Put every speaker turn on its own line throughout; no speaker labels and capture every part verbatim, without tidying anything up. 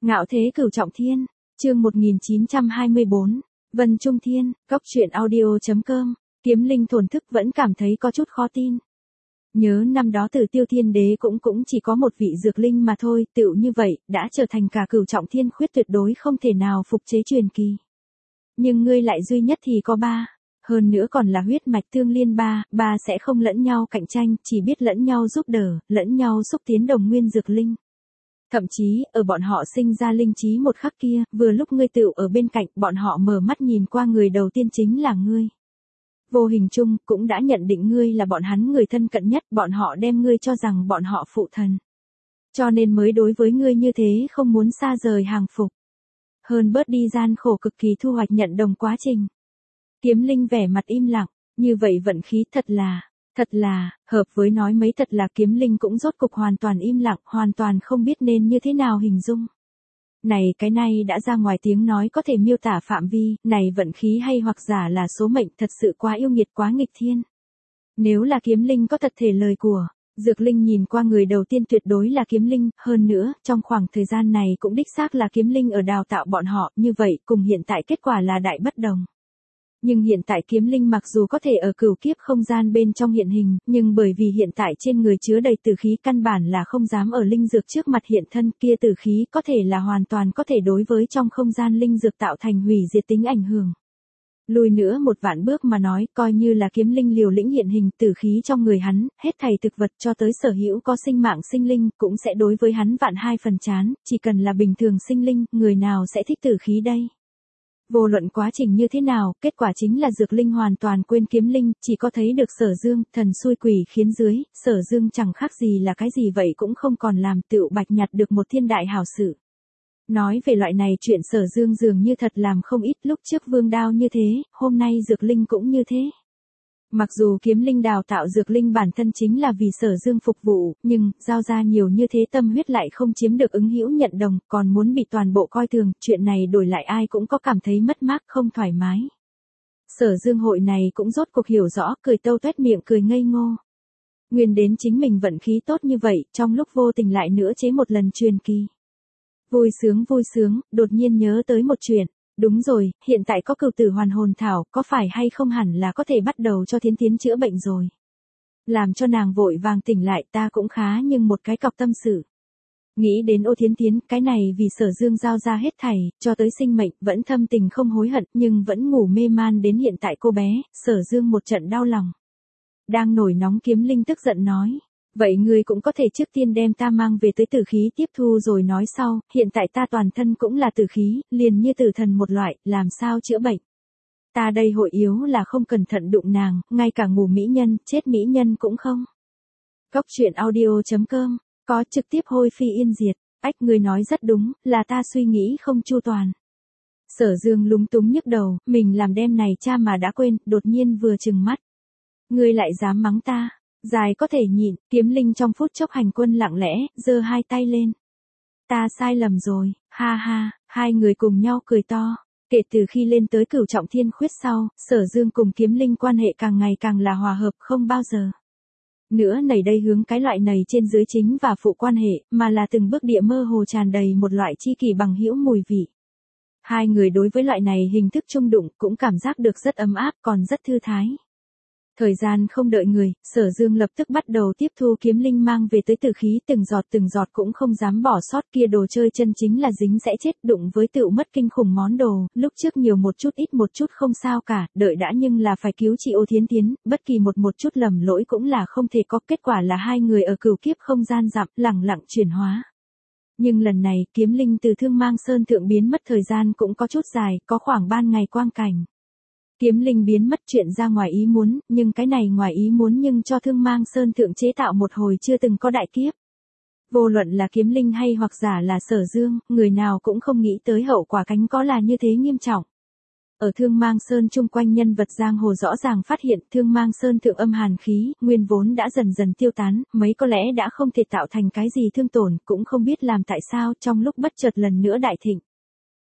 Ngạo thế cửu trọng thiên, chương một nghìn chín trăm hai mươi bốn, Vân Trung Thiên, Cốc truyện audio.com, Kiếm Linh thổn thức vẫn cảm thấy có chút khó tin. Nhớ năm đó Tử Tiêu Thiên Đế cũng cũng chỉ có một vị dược linh mà thôi, tựu như vậy, đã trở thành cả cửu trọng thiên khuyết tuyệt đối không thể nào phục chế truyền kỳ. Nhưng ngươi lại duy nhất thì có ba, hơn nữa còn là huyết mạch tương liên ba, ba sẽ không lẫn nhau cạnh tranh, chỉ biết lẫn nhau giúp đỡ, lẫn nhau xúc tiến đồng nguyên dược linh. Thậm chí, ở bọn họ sinh ra linh trí một khắc kia, vừa lúc ngươi tựu ở bên cạnh, bọn họ mở mắt nhìn qua người đầu tiên chính là ngươi. Vô hình chung, cũng đã nhận định ngươi là bọn hắn người thân cận nhất, bọn họ đem ngươi cho rằng bọn họ phụ thần. Cho nên mới đối với ngươi như thế không muốn xa rời hàng phục. Hơn bớt đi gian khổ cực kỳ thu hoạch nhận đồng quá trình. Kiếm Linh vẻ mặt im lặng, như vậy vận khí thật là, thật là, hợp với nói mấy thật là Kiếm Linh cũng rốt cục hoàn toàn im lặng, hoàn toàn không biết nên như thế nào hình dung. Này cái này đã ra ngoài tiếng nói có thể miêu tả phạm vi, này vận khí hay hoặc giả là số mệnh thật sự quá yêu nghiệt quá nghịch thiên. Nếu là Kiếm Linh có thật thể lời của, Dược Linh nhìn qua người đầu tiên tuyệt đối là Kiếm Linh, hơn nữa, trong khoảng thời gian này cũng đích xác là Kiếm Linh ở đào tạo bọn họ, như vậy cùng hiện tại kết quả là đại bất đồng. Nhưng hiện tại Kiếm Linh mặc dù có thể ở cửu kiếp không gian bên trong hiện hình, nhưng bởi vì hiện tại trên người chứa đầy tử khí căn bản là không dám ở linh dược trước mặt hiện thân, kia tử khí có thể là hoàn toàn có thể đối với trong không gian linh dược tạo thành hủy diệt tính ảnh hưởng. Lùi nữa một vạn bước mà nói, coi như là Kiếm Linh liều lĩnh hiện hình, tử khí trong người hắn, hết thảy thực vật cho tới sở hữu có sinh mạng sinh linh, cũng sẽ đối với hắn vạn hai phần chán, chỉ cần là bình thường sinh linh, người nào sẽ thích tử khí đây. Vô luận quá trình như thế nào, kết quả chính là Dược Linh hoàn toàn quên Kiếm Linh, chỉ có thấy được Sở Dương, thần xui quỷ khiến dưới, Sở Dương chẳng khác gì là cái gì vậy cũng không còn làm, tựu bạch nhặt được một thiên đại hảo sự. Nói về loại này chuyện Sở Dương dường như thật làm không ít, lúc trước Vương Đao như thế, hôm nay Dược Linh cũng như thế. Mặc dù Kiếm Linh đào tạo Dược Linh bản thân chính là vì Sở Dương phục vụ, nhưng, giao ra nhiều như thế tâm huyết lại không chiếm được ứng hữu nhận đồng, còn muốn bị toàn bộ coi thường, chuyện này đổi lại ai cũng có cảm thấy mất mát không thoải mái. Sở Dương hội này cũng rốt cuộc hiểu rõ, cười tâu tuét miệng cười ngây ngô. Nguyên đến chính mình vận khí tốt như vậy, trong lúc vô tình lại nữa chế một lần truyền kỳ. Vui sướng vui sướng, đột nhiên nhớ tới một chuyện. Đúng rồi, hiện tại có cửu tử hoàn hồn thảo, có phải hay không hẳn là có thể bắt đầu cho Thiến Thiến chữa bệnh rồi. Làm cho nàng vội vàng tỉnh lại ta cũng khá nhưng một cái cọc tâm sự. Nghĩ đến Ô Thiến Thiến, cái này vì Sở Dương giao ra hết thảy, cho tới sinh mệnh, vẫn thâm tình không hối hận, nhưng vẫn ngủ mê man đến hiện tại cô bé, Sở Dương một trận đau lòng. Đang nổi nóng Kiếm Linh tức giận nói. Vậy ngươi cũng có thể trước tiên đem ta mang về tới tử khí tiếp thu rồi nói sau, hiện tại ta toàn thân cũng là tử khí, liền như tử thần một loại, làm sao chữa bệnh. Ta đây hội yếu là không cẩn thận đụng nàng, ngay cả ngủ mỹ nhân, chết mỹ nhân cũng không. Cốc truyện audio.com, có trực tiếp hôi phi yên diệt, ách ngươi nói rất đúng, là ta suy nghĩ không chu toàn. Sở Dương lúng túng nhức đầu, mình làm đêm này cha mà đã quên, đột nhiên vừa trừng mắt. Ngươi lại dám mắng ta. Dài có thể nhịn, Kiếm Linh trong phút chốc hành quân lặng lẽ, giơ hai tay lên. Ta sai lầm rồi, ha ha, hai người cùng nhau cười to. Kể từ khi lên tới cửu trọng thiên khuyết sau, Sở Dương cùng Kiếm Linh quan hệ càng ngày càng là hòa hợp không bao giờ. Nữa nảy đây hướng cái loại này trên dưới chính và phụ quan hệ, mà là từng bước địa mơ hồ tràn đầy một loại chi kỷ bằng hữu mùi vị. Hai người đối với loại này hình thức chung đụng cũng cảm giác được rất ấm áp còn rất thư thái. Thời gian không đợi người, Sở Dương lập tức bắt đầu tiếp thu Kiếm Linh mang về tới tử khí từng giọt từng giọt cũng không dám bỏ sót kia đồ chơi chân chính là dính sẽ chết đụng với tựu mất kinh khủng món đồ, lúc trước nhiều một chút ít một chút không sao cả, đợi đã nhưng là phải cứu chị Ô Thiến Thiến, bất kỳ một một chút lầm lỗi cũng là không thể có kết quả là hai người ở cửu kiếp không gian dặm lẳng lặng chuyển hóa. Nhưng lần này Kiếm Linh từ Thương Mang Sơn thượng biến mất thời gian cũng có chút dài, có khoảng ban ngày quang cảnh. Kiếm Linh biến mất chuyện ra ngoài ý muốn, nhưng cái này ngoài ý muốn nhưng cho Thương Mang Sơn thượng chế tạo một hồi chưa từng có đại kiếp. Vô luận là Kiếm Linh hay hoặc giả là Sở Dương, người nào cũng không nghĩ tới hậu quả cánh có là như thế nghiêm trọng. Ở Thương Mang Sơn chung quanh nhân vật giang hồ rõ ràng phát hiện Thương Mang Sơn thượng âm hàn khí, nguyên vốn đã dần dần tiêu tán, mấy có lẽ đã không thể tạo thành cái gì thương tổn, cũng không biết làm tại sao trong lúc bất chợt lần nữa đại thịnh.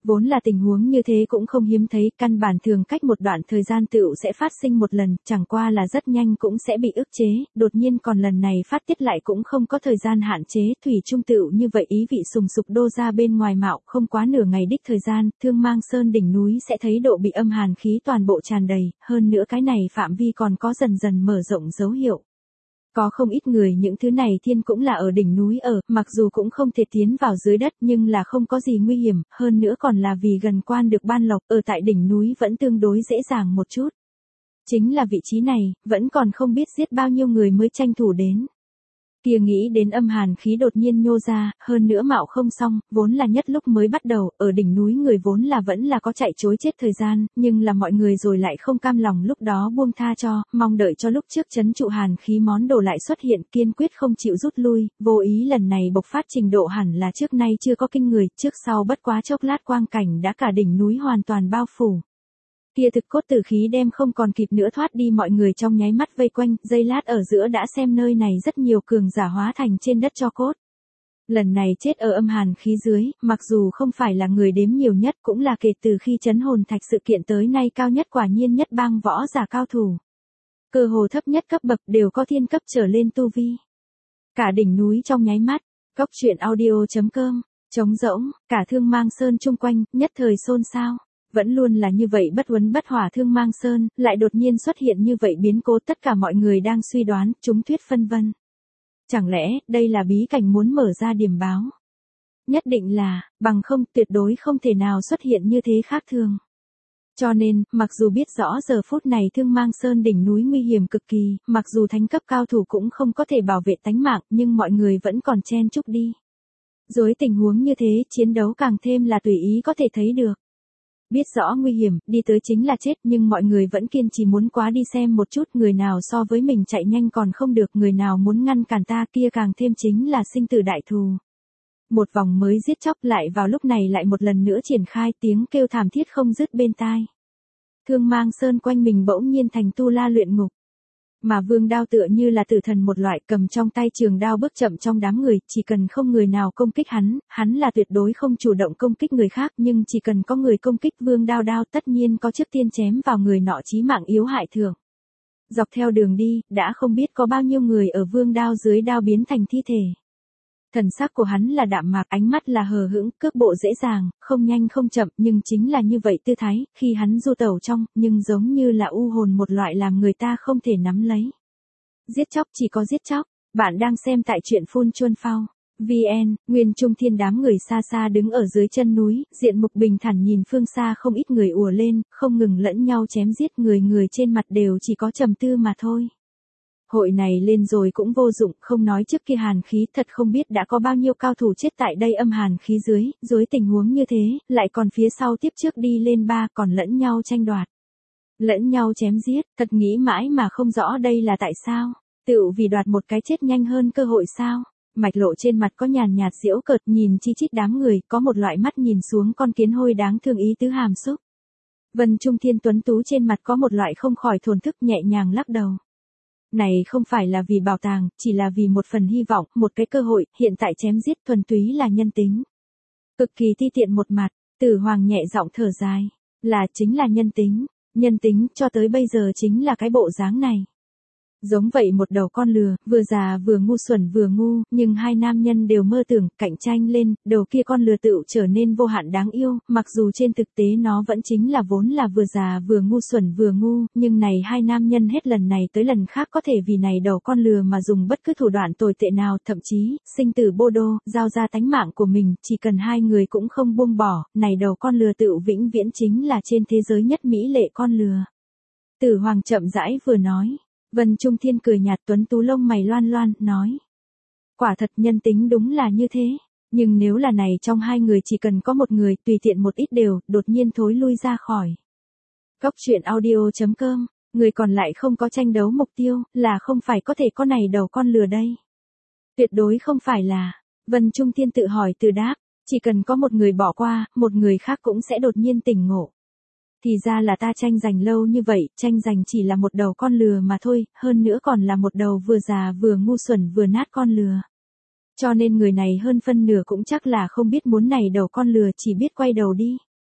Vốn là tình huống như thế cũng không hiếm thấy, căn bản thường cách một đoạn thời gian tựu sẽ phát sinh một lần, chẳng qua là rất nhanh cũng sẽ bị ức chế, đột nhiên còn lần này phát tiết lại cũng không có thời gian hạn chế, thủy chung tựu như vậy ý vị sùng sục đô ra bên ngoài mạo, không quá nửa ngày đích thời gian, Thương Mang Sơn đỉnh núi sẽ thấy độ bị âm hàn khí toàn bộ tràn đầy, hơn nữa cái này phạm vi còn có dần dần mở rộng dấu hiệu. Có không ít người những thứ này thiên cũng là ở đỉnh núi ở, mặc dù cũng không thể tiến vào dưới đất nhưng là không có gì nguy hiểm, hơn nữa còn là vì gần quan được ban lộc, ở tại đỉnh núi vẫn tương đối dễ dàng một chút. Chính là vị trí này, vẫn còn không biết giết bao nhiêu người mới tranh thủ đến. Kia nghĩ đến âm hàn khí đột nhiên nhô ra, hơn nữa mạo không xong, vốn là nhất lúc mới bắt đầu, ở đỉnh núi người vốn là vẫn là có chạy chối chết thời gian, nhưng là mọi người rồi lại không cam lòng lúc đó buông tha cho, mong đợi cho lúc trước chấn trụ hàn khí món đồ lại xuất hiện, kiên quyết không chịu rút lui, vô ý lần này bộc phát trình độ hẳn là trước nay chưa có kinh người, trước sau bất quá chốc lát quang cảnh đã cả đỉnh núi hoàn toàn bao phủ. Kia thực cốt tử khí đem không còn kịp nữa thoát đi, mọi người trong nháy mắt vây quanh, giây lát ở giữa đã xem nơi này rất nhiều cường giả hóa thành trên đất tro cốt. Lần này chết ở âm hàn khí dưới, mặc dù không phải là người đếm nhiều nhất cũng là kể từ khi chấn hồn thạch sự kiện tới nay cao nhất, quả nhiên nhất bang võ giả cao thủ. Cơ hồ thấp nhất cấp bậc đều có thiên cấp trở lên tu vi. Cả đỉnh núi trong nháy mắt, Cốc truyện audio chấm com, trống rỗng, cả Thương Mang Sơn chung quanh, nhất thời xôn xao. Vẫn luôn là như vậy bất uấn bất hỏa Thương Mang Sơn, lại đột nhiên xuất hiện như vậy biến cố, tất cả mọi người đang suy đoán, chúng thuyết phân vân. Chẳng lẽ, đây là bí cảnh muốn mở ra điểm báo? Nhất định là, bằng không, tuyệt đối không thể nào xuất hiện như thế khác thường. Cho nên, mặc dù biết rõ giờ phút này Thương Mang Sơn đỉnh núi nguy hiểm cực kỳ, mặc dù thánh cấp cao thủ cũng không có thể bảo vệ tánh mạng, nhưng mọi người vẫn còn chen chúc đi. Dưới tình huống như thế, chiến đấu càng thêm là tùy ý có thể thấy được. Biết rõ nguy hiểm, đi tới chính là chết, nhưng mọi người vẫn kiên trì muốn quá đi xem một chút, người nào so với mình chạy nhanh còn không được, người nào muốn ngăn cản ta kia càng thêm chính là sinh tử đại thù. Một vòng mới giết chóc lại vào lúc này lại một lần nữa triển khai, tiếng kêu thảm thiết không dứt bên tai. Thương Mang Sơn quanh mình bỗng nhiên thành tu la luyện ngục. Mà Vương Đao tựa như là tử thần một loại, cầm trong tay trường đao bước chậm trong đám người, chỉ cần không người nào công kích hắn, hắn là tuyệt đối không chủ động công kích người khác, nhưng chỉ cần có người công kích Vương Đao đao tất nhiên có trước tiên chém vào người nọ chí mạng yếu hại thường. Dọc theo đường đi, đã không biết có bao nhiêu người ở Vương Đao dưới đao biến thành thi thể. Thần sắc của hắn là đạm mạc, ánh mắt là hờ hững, cước bộ dễ dàng, không nhanh không chậm, nhưng chính là như vậy tư thái, khi hắn du tẩu trong, nhưng giống như là u hồn một loại làm người ta không thể nắm lấy. Giết chóc chỉ có giết chóc, bạn đang xem tại truyện Phun Chuân Phao. vê en, Nguyên Trung Thiên đám người xa xa đứng ở dưới chân núi, diện mục bình thản nhìn phương xa không ít người ùa lên, không ngừng lẫn nhau chém giết, người người trên mặt đều chỉ có trầm tư mà thôi. Hội này lên rồi cũng vô dụng, không nói trước kia hàn khí, thật không biết đã có bao nhiêu cao thủ chết tại đây âm hàn khí dưới, dưới tình huống như thế, lại còn phía sau tiếp trước đi lên ba, còn lẫn nhau tranh đoạt. Lẫn nhau chém giết, thật nghĩ mãi mà không rõ đây là tại sao, tựu vì đoạt một cái chết nhanh hơn cơ hội sao. Mạch Lộ trên mặt có nhàn nhạt giễu cợt, nhìn chi chít đám người, có một loại mắt nhìn xuống con kiến hôi đáng thương ý tứ hàm xúc. Vân Trung Thiên tuấn tú trên mặt có một loại không khỏi thổn thức, nhẹ nhàng lắc đầu. Này không phải là vì bảo tàng, chỉ là vì một phần hy vọng, một cái cơ hội, hiện tại chém giết thuần túy là nhân tính. Cực kỳ ti tiện một mặt, Tử Hoàng nhẹ giọng thở dài, là chính là nhân tính, nhân tính cho tới bây giờ chính là cái bộ dáng này. Giống vậy một đầu con lừa, vừa già vừa ngu xuẩn vừa ngu, nhưng hai nam nhân đều mơ tưởng, cạnh tranh lên, đầu kia con lừa tựu trở nên vô hạn đáng yêu, mặc dù trên thực tế nó vẫn chính là vốn là vừa già vừa ngu xuẩn vừa ngu, nhưng này hai nam nhân hết lần này tới lần khác có thể vì này đầu con lừa mà dùng bất cứ thủ đoạn tồi tệ nào, thậm chí, sinh tử bô đô, giao ra tánh mạng của mình, chỉ cần hai người cũng không buông bỏ, này đầu con lừa tựu vĩnh viễn chính là trên thế giới nhất mỹ lệ con lừa. Tử Hoàng chậm rãi vừa nói. Vân Trung Thiên cười nhạt, tuấn tú lông mày loan loan, nói. Quả thật nhân tính đúng là như thế, nhưng nếu là này trong hai người chỉ cần có một người tùy tiện một ít đều, đột nhiên thối lui ra khỏi. Cốc truyện audio chấm com, người còn lại không có tranh đấu mục tiêu, là không phải có thể có này đầu con lừa đây. Tuyệt đối không phải là, Vân Trung Thiên tự hỏi tự đáp, chỉ cần có một người bỏ qua, một người khác cũng sẽ đột nhiên tỉnh ngộ. Thì ra là ta tranh giành lâu như vậy, tranh giành chỉ là một đầu con lừa mà thôi, hơn nữa còn là một đầu vừa già vừa ngu xuẩn vừa nát con lừa. Cho nên người này hơn phân nửa cũng chắc là không biết muốn này đầu con lừa, chỉ biết quay đầu đi.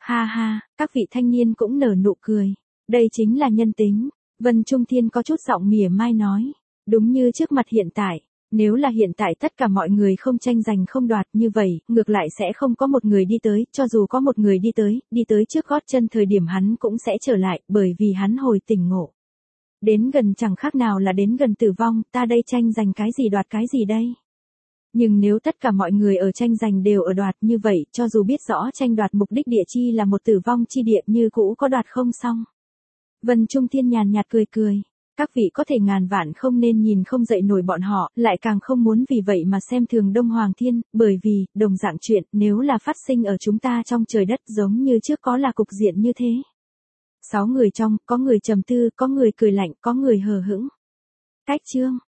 Ha ha, các vị thanh niên cũng nở nụ cười. Đây chính là nhân tính. Vân Trung Thiên có chút giọng mỉa mai nói. Đúng như trước mặt hiện tại. Nếu là hiện tại tất cả mọi người không tranh giành không đoạt như vậy, ngược lại sẽ không có một người đi tới, cho dù có một người đi tới, đi tới trước gót chân thời điểm hắn cũng sẽ trở lại, bởi vì hắn hồi tỉnh ngộ. Đến gần chẳng khác nào là đến gần tử vong, ta đây tranh giành cái gì đoạt cái gì đây? Nhưng nếu tất cả mọi người ở tranh giành đều ở đoạt như vậy, cho dù biết rõ tranh đoạt mục đích địa chi là một tử vong chi địa như cũ có đoạt không xong. Vân Trung Thiên nhàn nhạt cười cười. Các vị có thể ngàn vạn không nên nhìn không dậy nổi bọn họ, lại càng không muốn vì vậy mà xem thường Đông Hoàng Thiên, bởi vì, đồng dạng chuyện, nếu là phát sinh ở chúng ta trong trời đất giống như trước có là cục diện như thế. Sáu người trong, có người trầm tư, có người cười lạnh, có người hờ hững. Cách chương.